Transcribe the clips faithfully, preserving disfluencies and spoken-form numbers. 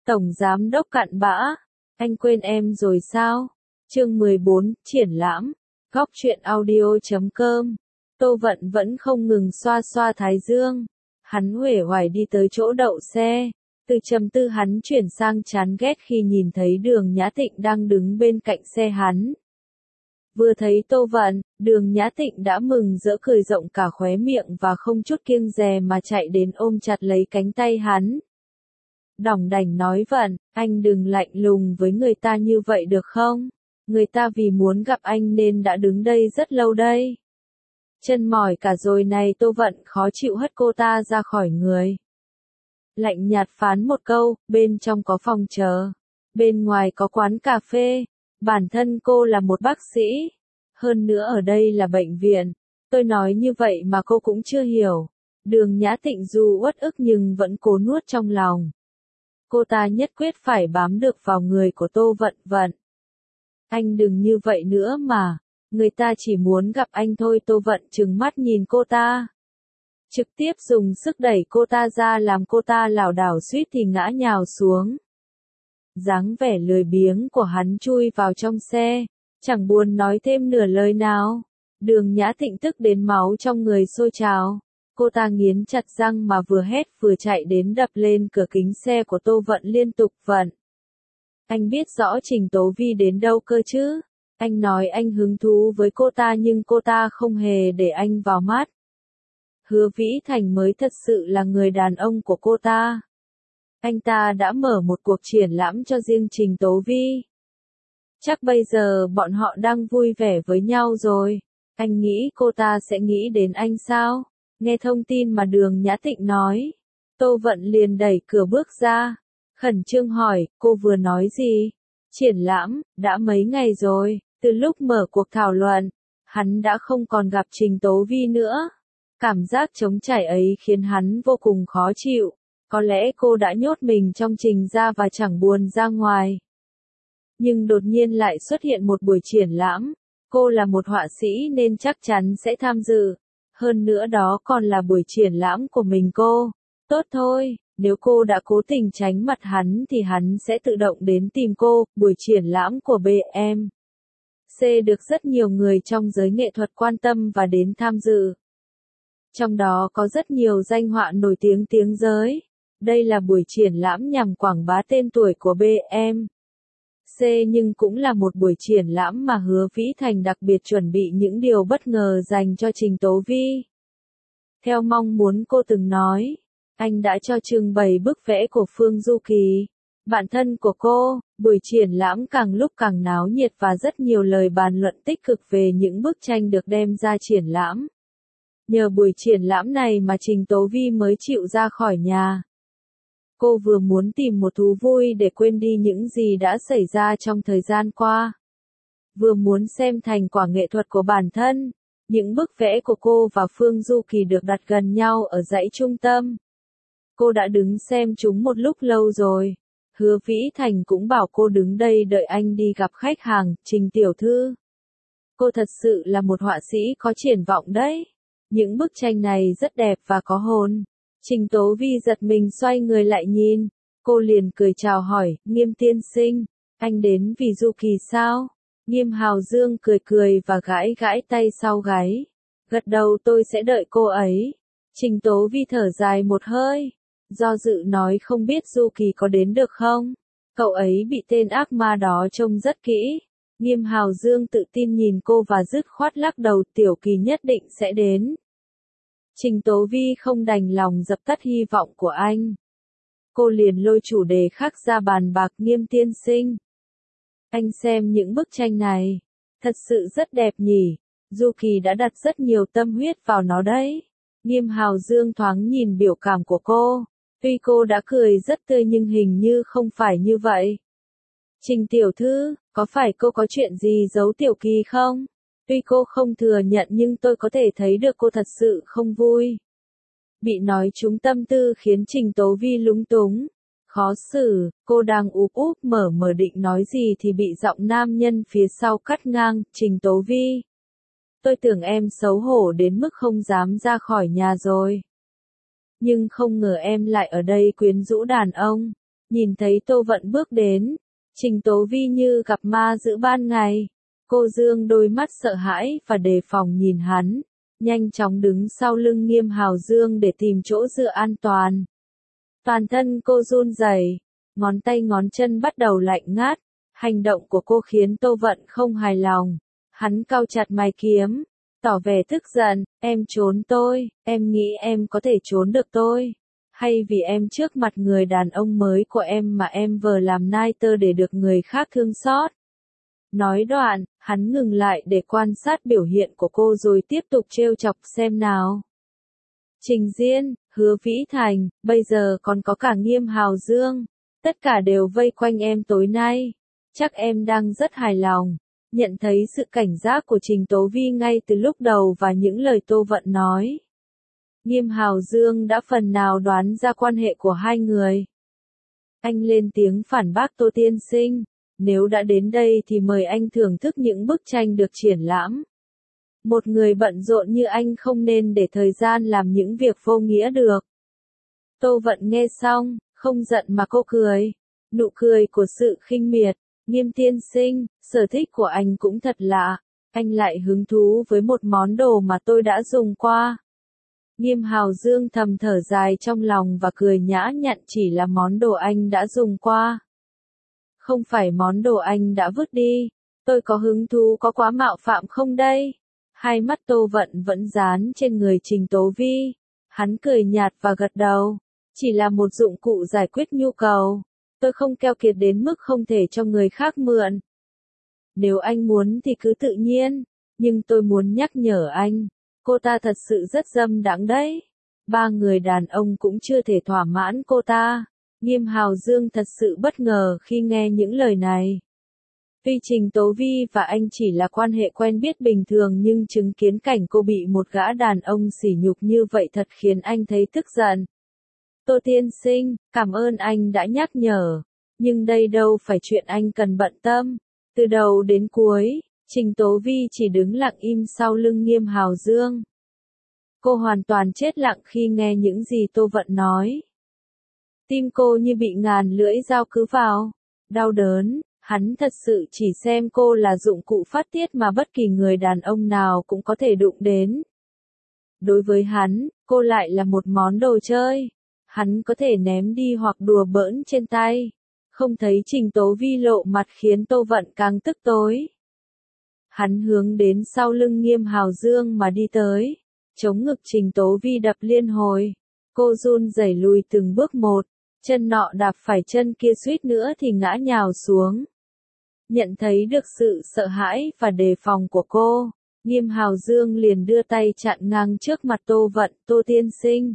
Tổng giám đốc cặn bã, anh quên em rồi sao? Chương mười bốn, triển lãm. Góc truyện audio chấm com. Tô Vận vẫn không ngừng xoa xoa thái dương. Hắn uể oải đi tới chỗ đậu xe. Từ trầm tư hắn chuyển sang chán ghét khi nhìn thấy Đường Nhã Tịnh đang đứng bên cạnh xe hắn. Vừa thấy Tô Vận, Đường Nhã Tịnh đã mừng rỡ cười rộng cả khóe miệng và không chút kiêng dè mà chạy đến ôm chặt lấy cánh tay hắn. Đỏng đảnh nói Vận, anh đừng lạnh lùng với người ta như vậy được không? Người ta vì muốn gặp anh nên đã đứng đây rất lâu đây. Chân mỏi cả rồi này. Tô Vận khó chịu hất cô ta ra khỏi người. Lạnh nhạt phán một câu, bên trong có phòng chờ. Bên ngoài có quán cà phê. Bản thân cô là một bác sĩ. Hơn nữa ở đây là bệnh viện. Tôi nói như vậy mà cô cũng chưa hiểu. Đường Nhã Tịnh dù uất ức nhưng vẫn cố nuốt trong lòng. Cô ta nhất quyết phải bám được vào người của Tô Vận. Vận. Anh đừng như vậy nữa mà. Người ta chỉ muốn gặp anh thôi. Tô Vận trừng mắt nhìn cô ta. Trực tiếp dùng sức đẩy cô ta ra làm cô ta lảo đảo suýt thì ngã nhào xuống. Dáng vẻ lười biếng của hắn chui vào trong xe. Chẳng buồn nói thêm nửa lời nào. Đường Nhã Tịnh tức đến máu trong người sôi trào. Cô ta nghiến chặt răng mà vừa hét vừa chạy đến đập lên cửa kính xe của Tô Vận liên tục. Vận. Anh biết rõ Trình Tố Vi đến đâu cơ chứ? Anh nói anh hứng thú với cô ta nhưng cô ta không hề để anh vào mắt. Hứa Vĩ Thành mới thật sự là người đàn ông của cô ta. Anh ta đã mở một cuộc triển lãm cho riêng Trình Tố Vi. Chắc bây giờ bọn họ đang vui vẻ với nhau rồi. Anh nghĩ cô ta sẽ nghĩ đến anh sao? Nghe thông tin mà Đường Nhã Tịnh nói. Tô Vận liền đẩy cửa bước ra. Khẩn trương hỏi, cô vừa nói gì? Triển lãm, đã mấy ngày rồi, từ lúc mở cuộc thảo luận, hắn đã không còn gặp Trình Tố Vi nữa. Cảm giác trống trải ấy khiến hắn vô cùng khó chịu. Có lẽ cô đã nhốt mình trong Trình gia và chẳng buồn ra ngoài. Nhưng đột nhiên lại xuất hiện một buổi triển lãm. Cô là một họa sĩ nên chắc chắn sẽ tham dự. Hơn nữa đó còn là buổi triển lãm của mình cô. Tốt thôi, nếu cô đã cố tình tránh mặt hắn thì hắn sẽ tự động đến tìm cô. Buổi triển lãm của bê em xê được rất nhiều người trong giới nghệ thuật quan tâm và đến tham dự. Trong đó có rất nhiều danh họa nổi tiếng tiếng giới. Đây là buổi triển lãm nhằm quảng bá tên tuổi của bê em xê nhưng cũng là một buổi triển lãm mà Hứa Vĩ Thành đặc biệt chuẩn bị những điều bất ngờ dành cho Trình Tố Vi. Theo mong muốn cô từng nói, anh đã cho trưng bày bức vẽ của Phương Du Kỳ, bạn thân của cô. Buổi triển lãm càng lúc càng náo nhiệt và rất nhiều lời bàn luận tích cực về những bức tranh được đem ra triển lãm. Nhờ buổi triển lãm này mà Trình Tố Vi mới chịu ra khỏi nhà. Cô vừa muốn tìm một thú vui để quên đi những gì đã xảy ra trong thời gian qua. Vừa muốn xem thành quả nghệ thuật của bản thân. Những bức vẽ của cô và Phương Du Kỳ được đặt gần nhau ở dãy trung tâm. Cô đã đứng xem chúng một lúc lâu rồi. Hứa Vĩ Thành cũng bảo cô đứng đây đợi anh đi gặp khách hàng. Trình tiểu thư, cô thật sự là một họa sĩ có triển vọng đấy. Những bức tranh này rất đẹp và có hồn. Trình Tố Vi giật mình xoay người lại nhìn. Cô liền cười chào hỏi, Nghiêm tiên sinh, anh đến vì Du Kỳ sao? Nghiêm Hào Dương cười cười và gãi gãi tay sau gáy. Gật đầu, tôi sẽ đợi cô ấy. Trình Tố Vi thở dài một hơi. Do dự nói không biết Du Kỳ có đến được không? Cậu ấy bị tên ác ma đó trông rất kỹ. Nghiêm Hào Dương tự tin nhìn cô và dứt khoát lắc đầu, Tiểu Kỳ nhất định sẽ đến. Trình Tố Vi không đành lòng dập tắt hy vọng của anh. Cô liền lôi chủ đề khác ra bàn bạc, Nghiêm tiên sinh. Anh xem những bức tranh này. Thật sự rất đẹp nhỉ. Du Kỳ đã đặt rất nhiều tâm huyết vào nó đấy. Nghiêm Hào Dương thoáng nhìn biểu cảm của cô. Tuy cô đã cười rất tươi nhưng hình như không phải như vậy. Trình tiểu thư, có phải cô có chuyện gì giấu Tiểu Kỳ không? Tuy cô không thừa nhận nhưng tôi có thể thấy được cô thật sự không vui. Bị nói trúng tâm tư khiến Trình Tố Vi lúng túng. Khó xử, cô đang úp úp mở mở định nói gì thì bị giọng nam nhân phía sau cắt ngang. Trình Tố Vi, tôi tưởng em xấu hổ đến mức không dám ra khỏi nhà rồi. Nhưng không ngờ em lại ở đây quyến rũ đàn ông. Nhìn thấy Tô Vận bước đến, Trình Tố Vi như gặp ma giữa ban ngày. Cô dương đôi mắt sợ hãi và đề phòng nhìn hắn, nhanh chóng đứng sau lưng Nghiêm Hào Dương để tìm chỗ dựa an toàn. Toàn thân cô run rẩy, ngón tay ngón chân bắt đầu lạnh ngát, hành động của cô khiến Tô Vận không hài lòng. Hắn cau chặt mày kiếm, tỏ vẻ tức giận, em trốn tôi, em nghĩ em có thể trốn được tôi. Hay vì em trước mặt người đàn ông mới của em mà em vờ làm nai tơ để được người khác thương xót. Nói đoạn, hắn ngừng lại để quan sát biểu hiện của cô rồi tiếp tục trêu chọc xem nào. Trình Diễn, Hứa Vĩ Thành, bây giờ còn có cả Nghiêm Hào Dương. Tất cả đều vây quanh em tối nay. Chắc em đang rất hài lòng. Nhận thấy sự cảnh giác của Trình Tố Vi ngay từ lúc đầu và những lời Tô Vận nói. Nghiêm Hào Dương đã phần nào đoán ra quan hệ của hai người. Anh lên tiếng phản bác Tô tiên sinh. Nếu đã đến đây thì mời anh thưởng thức những bức tranh được triển lãm. Một người bận rộn như anh không nên để thời gian làm những việc vô nghĩa được. Tô Vận nghe xong, không giận mà cô cười. Nụ cười của sự khinh miệt. Nghiêm tiên sinh, sở thích của anh cũng thật lạ. Anh lại hứng thú với một món đồ mà tôi đã dùng qua. Nghiêm Hào Dương thầm thở dài trong lòng và cười nhã nhặn, chỉ là món đồ anh đã dùng qua. Không phải món đồ anh đã vứt đi. Tôi có hứng thú có quá mạo phạm không đây? Hai mắt Tô Vận vẫn dán trên người Trình Tố Vi. Hắn cười nhạt và gật đầu. Chỉ là một dụng cụ giải quyết nhu cầu. Tôi không keo kiệt đến mức không thể cho người khác mượn. Nếu anh muốn thì cứ tự nhiên. Nhưng tôi muốn nhắc nhở anh. Cô ta thật sự rất dâm đãng đấy. Ba người đàn ông cũng chưa thể thỏa mãn cô ta. Nghiêm Hào Dương thật sự bất ngờ khi nghe những lời này. Tuy Trình Tố Vi và anh chỉ là quan hệ quen biết bình thường nhưng chứng kiến cảnh cô bị một gã đàn ông sỉ nhục như vậy thật khiến anh thấy tức giận. Tô tiên sinh, cảm ơn anh đã nhắc nhở. Nhưng đây đâu phải chuyện anh cần bận tâm. Từ đầu đến cuối, Trình Tố Vi chỉ đứng lặng im sau lưng Nghiêm Hào Dương. Cô hoàn toàn chết lặng khi nghe những gì Tô Vận nói. Tim cô như bị ngàn lưỡi dao cứ vào. Đau đớn, hắn thật sự chỉ xem cô là dụng cụ phát tiết mà bất kỳ người đàn ông nào cũng có thể đụng đến. Đối với hắn, cô lại là một món đồ chơi. Hắn có thể ném đi hoặc đùa bỡn trên tay. Không thấy Trình Tố Vi lộ mặt khiến Tô Vận càng tức tối. Hắn hướng đến sau lưng Nghiêm Hào Dương mà đi tới. Chống ngực Trình Tố Vi đập liên hồi. Cô run rẩy lùi từng bước một. Chân nọ đạp phải chân kia suýt nữa thì ngã nhào xuống. Nhận thấy được sự sợ hãi và đề phòng của cô, Nghiêm Hào Dương liền đưa tay chặn ngang trước mặt Tô Vận. Tô tiên sinh,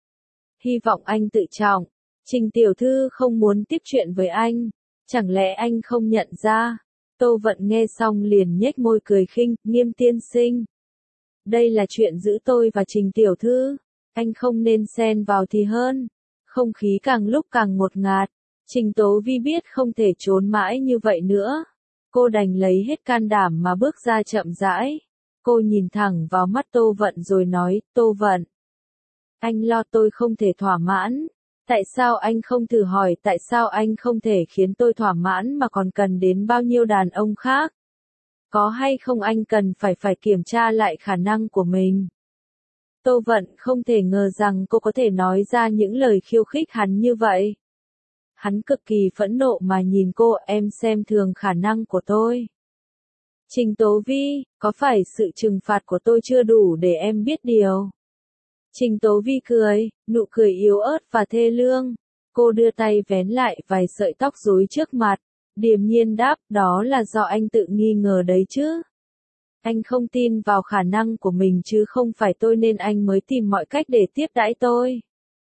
hy vọng anh tự trọng. Trình tiểu thư không muốn tiếp chuyện với anh. Chẳng lẽ anh không nhận ra? Tô Vận nghe xong liền nhếch môi cười khinh. Nghiêm tiên sinh, đây là chuyện giữa tôi và Trình tiểu thư. Anh không nên xen vào thì hơn. Không khí càng lúc càng ngột ngạt. Trình Tố Vi biết không thể trốn mãi như vậy nữa. Cô đành lấy hết can đảm mà bước ra chậm rãi. Cô nhìn thẳng vào mắt Tô Vận rồi nói, Tô Vận, anh lo tôi không thể thỏa mãn. Tại sao anh không thử hỏi tại sao anh không thể khiến tôi thỏa mãn mà còn cần đến bao nhiêu đàn ông khác? Có hay không anh cần phải phải kiểm tra lại khả năng của mình. Tô Vận không thể ngờ rằng cô có thể nói ra những lời khiêu khích hắn như vậy. Hắn cực kỳ phẫn nộ mà nhìn cô, em xem thường khả năng của tôi. Trình Tố Vi, có phải sự trừng phạt của tôi chưa đủ để em biết điều? Trình Tố Vi cười, nụ cười yếu ớt và thê lương. Cô đưa tay vén lại vài sợi tóc rối trước mặt, điềm nhiên đáp, đó là do anh tự nghi ngờ đấy chứ. Anh không tin vào khả năng của mình chứ không phải tôi nên anh mới tìm mọi cách để tiếp đãi tôi.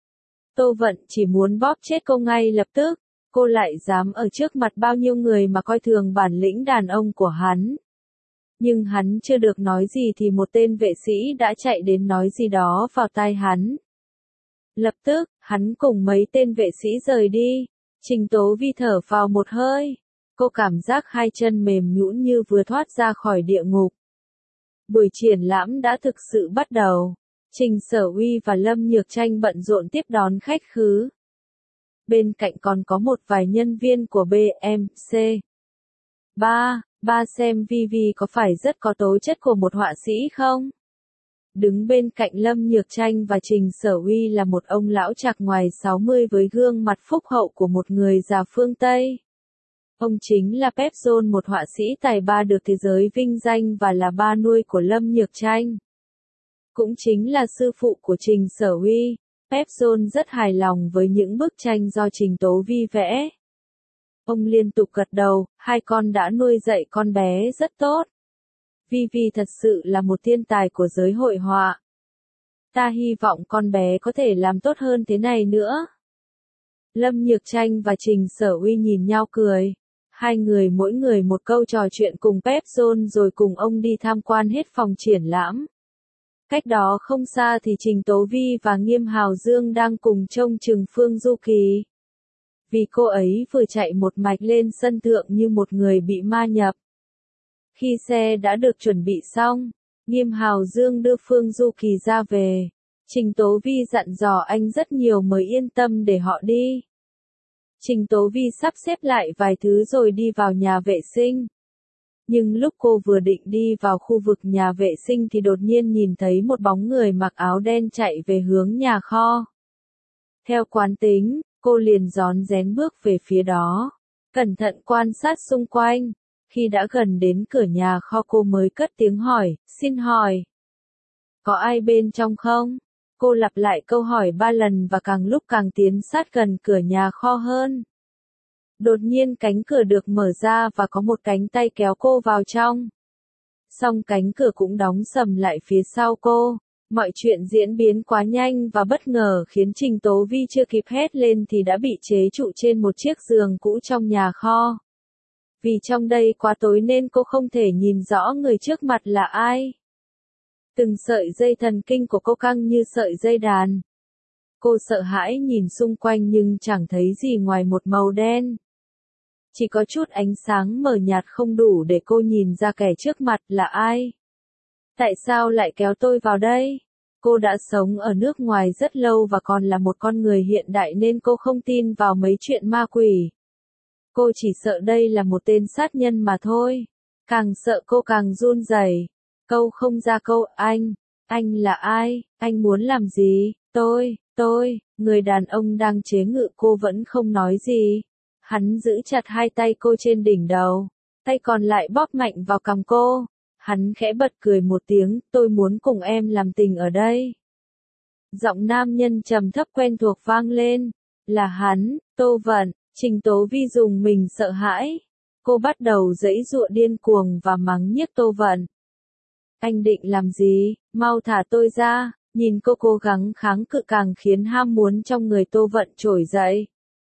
Tô Vận chỉ muốn bóp chết cô ngay lập tức. Cô lại dám ở trước mặt bao nhiêu người mà coi thường bản lĩnh đàn ông của hắn. Nhưng hắn chưa được nói gì thì một tên vệ sĩ đã chạy đến nói gì đó vào tai hắn. Lập tức, hắn cùng mấy tên vệ sĩ rời đi. Trình Tố Vi thở vào một hơi. Cô cảm giác hai chân mềm nhũn như vừa thoát ra khỏi địa ngục. Buổi triển lãm đã thực sự bắt đầu. Trình Sở Uy và Lâm Nhược Tranh bận rộn tiếp đón khách khứ. bên cạnh còn có một vài nhân viên của bê em xê. ba. Ba xem Vi Vi có phải rất có tố chất của một họa sĩ không? Đứng bên cạnh Lâm Nhược Tranh và Trình Sở Uy là một ông lão chạc ngoài sáu mươi với gương mặt phúc hậu của một người già phương Tây. Ông chính là Pep John, một họa sĩ tài ba được thế giới vinh danh và là ba nuôi của Lâm Nhược Tranh. Cũng chính là sư phụ của Trình Sở Uy, Pep John rất hài lòng với những bức tranh do Trình Tố Vi vẽ. Ông liên tục gật đầu, hai con đã nuôi dạy con bé rất tốt. Vi Vi thật sự là một thiên tài của giới hội họa. Ta hy vọng con bé có thể làm tốt hơn thế này nữa. Lâm Nhược Tranh và Trình Sở Uy nhìn nhau cười. Hai người mỗi người một câu trò chuyện cùng Pep John rồi cùng ông đi tham quan hết phòng triển lãm. Cách đó không xa thì Trình Tố Vi và Nghiêm Hào Dương đang cùng trông chừng Phương Du Kỳ. Vì cô ấy vừa chạy một mạch lên sân thượng như một người bị ma nhập. Khi xe đã được chuẩn bị xong, Nghiêm Hào Dương đưa Phương Du Kỳ ra về. Trình Tố Vi dặn dò anh rất nhiều mới yên tâm để họ đi. Trình Tố Vi sắp xếp lại vài thứ rồi đi vào nhà vệ sinh. Nhưng lúc cô vừa định đi vào khu vực nhà vệ sinh thì đột nhiên nhìn thấy một bóng người mặc áo đen chạy về hướng nhà kho. Theo quán tính, cô liền rón rén bước về phía đó, cẩn thận quan sát xung quanh. Khi đã gần đến cửa nhà kho cô mới cất tiếng hỏi, xin hỏi. Có ai bên trong không? Cô lặp lại câu hỏi ba lần và càng lúc càng tiến sát gần cửa nhà kho hơn. Đột nhiên cánh cửa được mở ra và có một cánh tay kéo cô vào trong. Song cánh cửa cũng đóng sầm lại phía sau cô. Mọi chuyện diễn biến quá nhanh và bất ngờ khiến Trình Tố Vi chưa kịp hét lên thì đã bị chế trụ trên một chiếc giường cũ trong nhà kho. Vì trong đây quá tối nên cô không thể nhìn rõ người trước mặt là ai. Từng sợi dây thần kinh của cô căng như sợi dây đàn. Cô sợ hãi nhìn xung quanh nhưng chẳng thấy gì ngoài một màu đen. Chỉ có chút ánh sáng mờ nhạt không đủ để cô nhìn ra kẻ trước mặt là ai. Tại sao lại kéo tôi vào đây? Cô đã sống ở nước ngoài rất lâu và còn là một con người hiện đại nên cô không tin vào mấy chuyện ma quỷ. Cô chỉ sợ đây là một tên sát nhân mà thôi. Càng sợ cô càng run rẩy. Câu không ra câu, anh, anh là ai, anh muốn làm gì, tôi, tôi, người đàn ông đang chế ngự cô vẫn không nói gì. Hắn giữ chặt hai tay cô trên đỉnh đầu, tay còn lại bóp mạnh vào cằm cô. Hắn khẽ bật cười một tiếng, tôi muốn cùng em làm tình ở đây. Giọng nam nhân trầm thấp quen thuộc vang lên, là hắn, Tô Vận. Trình Tố Vi dùng mình sợ hãi. Cô bắt đầu giãy giụa điên cuồng và mắng nhiếc Tô Vận. Anh định làm gì, mau thả tôi ra. Nhìn cô cố gắng kháng cự càng khiến ham muốn trong người Tô Vận trỗi dậy.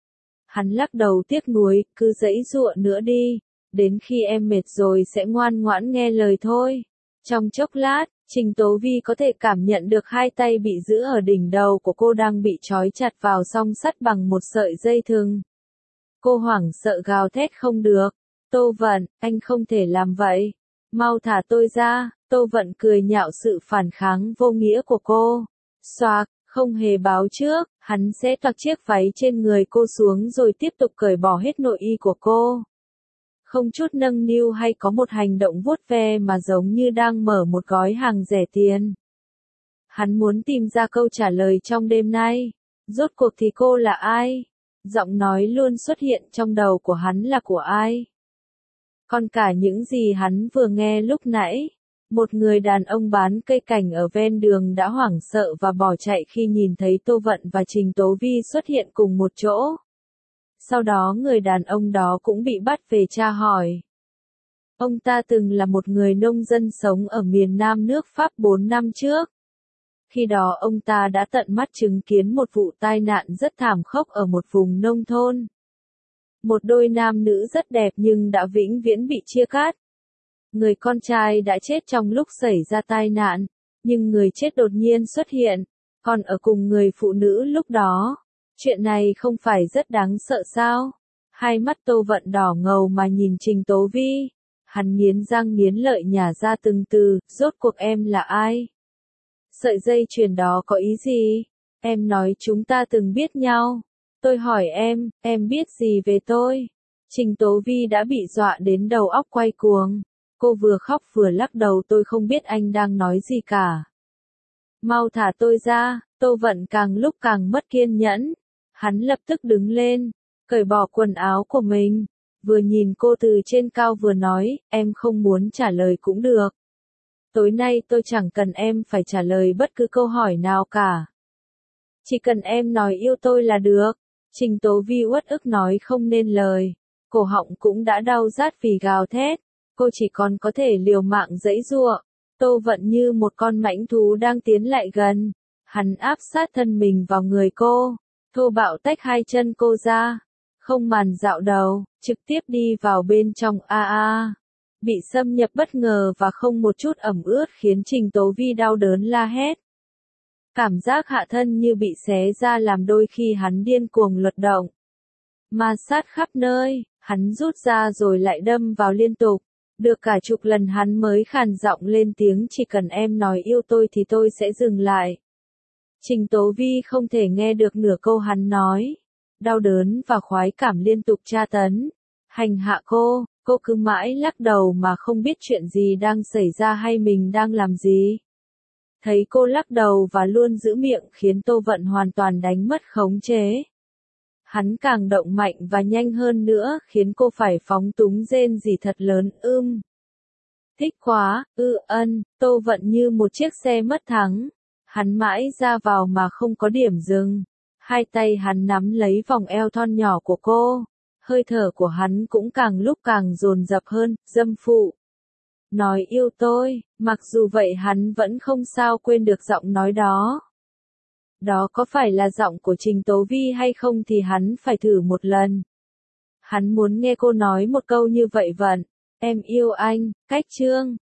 Hắn lắc đầu tiếc nuối, cứ giãy giụa nữa đi. Đến khi em mệt rồi sẽ ngoan ngoãn nghe lời thôi. Trong chốc lát, Trình Tố Vi có thể cảm nhận được hai tay bị giữ ở đỉnh đầu của cô đang bị trói chặt vào song sắt bằng một sợi dây thừng. Cô hoảng sợ gào thét không được. Tô Vận, anh không thể làm vậy. Mau thả tôi ra. Tô Vận cười nhạo sự phản kháng vô nghĩa của cô. Xoạc, không hề báo trước, hắn sẽ toạc chiếc váy trên người cô xuống rồi tiếp tục cởi bỏ hết nội y của cô. Không chút nâng niu hay có một hành động vuốt ve mà giống như đang mở một gói hàng rẻ tiền. Hắn muốn tìm ra câu trả lời trong đêm nay. Rốt cuộc thì cô là ai? Giọng nói luôn xuất hiện trong đầu của hắn là của ai? Còn cả những gì hắn vừa nghe lúc nãy. Một người đàn ông bán cây cảnh ở ven đường đã hoảng sợ và bỏ chạy khi nhìn thấy Tô Vận và Trình Tố Vi xuất hiện cùng một chỗ. Sau đó người đàn ông đó cũng bị bắt về tra hỏi. Ông ta từng là một người nông dân sống ở miền Nam nước Pháp bốn năm trước. Khi đó ông ta đã tận mắt chứng kiến một vụ tai nạn rất thảm khốc ở một vùng nông thôn. Một đôi nam nữ rất đẹp nhưng đã vĩnh viễn bị chia cắt. Người con trai đã chết trong lúc xảy ra tai nạn, nhưng người chết đột nhiên xuất hiện, còn ở cùng người phụ nữ lúc đó. Chuyện này không phải rất đáng sợ sao? Hai mắt Tô Vận đỏ ngầu mà nhìn Trình Tố Vi. Hắn nghiến răng nghiến lợi nhả ra từng từ, rốt cuộc em là ai? Sợi dây chuyền đó có ý gì? Em nói chúng ta từng biết nhau. Tôi hỏi em, em biết gì về tôi? Trình Tố Vi đã bị dọa đến đầu óc quay cuồng. Cô vừa khóc vừa lắc đầu, tôi không biết anh đang nói gì cả. Mau thả tôi ra. Tô Vận càng lúc càng mất kiên nhẫn. Hắn lập tức đứng lên, cởi bỏ quần áo của mình, vừa nhìn cô từ trên cao vừa nói, em không muốn trả lời cũng được. Tối nay tôi chẳng cần em phải trả lời bất cứ câu hỏi nào cả. Chỉ cần em nói yêu tôi là được. Trình Tố Vi uất ức nói không nên lời. Cổ họng cũng đã đau rát vì gào thét. Cô chỉ còn có thể liều mạng giãy giụa. Tô Vận như một con mãnh thú đang tiến lại gần. Hắn áp sát thân mình vào người cô, thô bạo tách hai chân cô ra, không màn dạo đầu, trực tiếp đi vào bên trong a a. Bị xâm nhập bất ngờ và không một chút ẩm ướt khiến Trình Tố Vi đau đớn la hét. Cảm giác hạ thân như bị xé ra làm đôi khi hắn điên cuồng luật động. Ma sát khắp nơi, hắn rút ra rồi lại đâm vào liên tục. Được cả chục lần hắn mới khàn giọng lên tiếng, chỉ cần em nói yêu tôi thì tôi sẽ dừng lại. Trình Tố Vi không thể nghe được nửa câu hắn nói. Đau đớn và khoái cảm liên tục tra tấn, hành hạ cô, cô cứ mãi lắc đầu mà không biết chuyện gì đang xảy ra hay mình đang làm gì. Thấy cô lắc đầu và luôn giữ miệng khiến Tô Vận hoàn toàn đánh mất khống chế. Hắn càng động mạnh và nhanh hơn nữa khiến cô phải phóng túng rên rỉ thật lớn. Ưm. Thích quá, ư ân, Tô Vận như một chiếc xe mất thắng. Hắn mãi ra vào mà không có điểm dừng. Hai tay hắn nắm lấy vòng eo thon nhỏ của cô. Hơi thở của hắn cũng càng lúc càng dồn dập hơn, dâm phụ. Nói yêu tôi, mặc dù vậy hắn vẫn không sao quên được giọng nói đó. Đó có phải là giọng của Trình Tố Vi hay không thì hắn phải thử một lần. Hắn muốn nghe cô nói một câu như vậy vận. Em yêu anh, cách chương.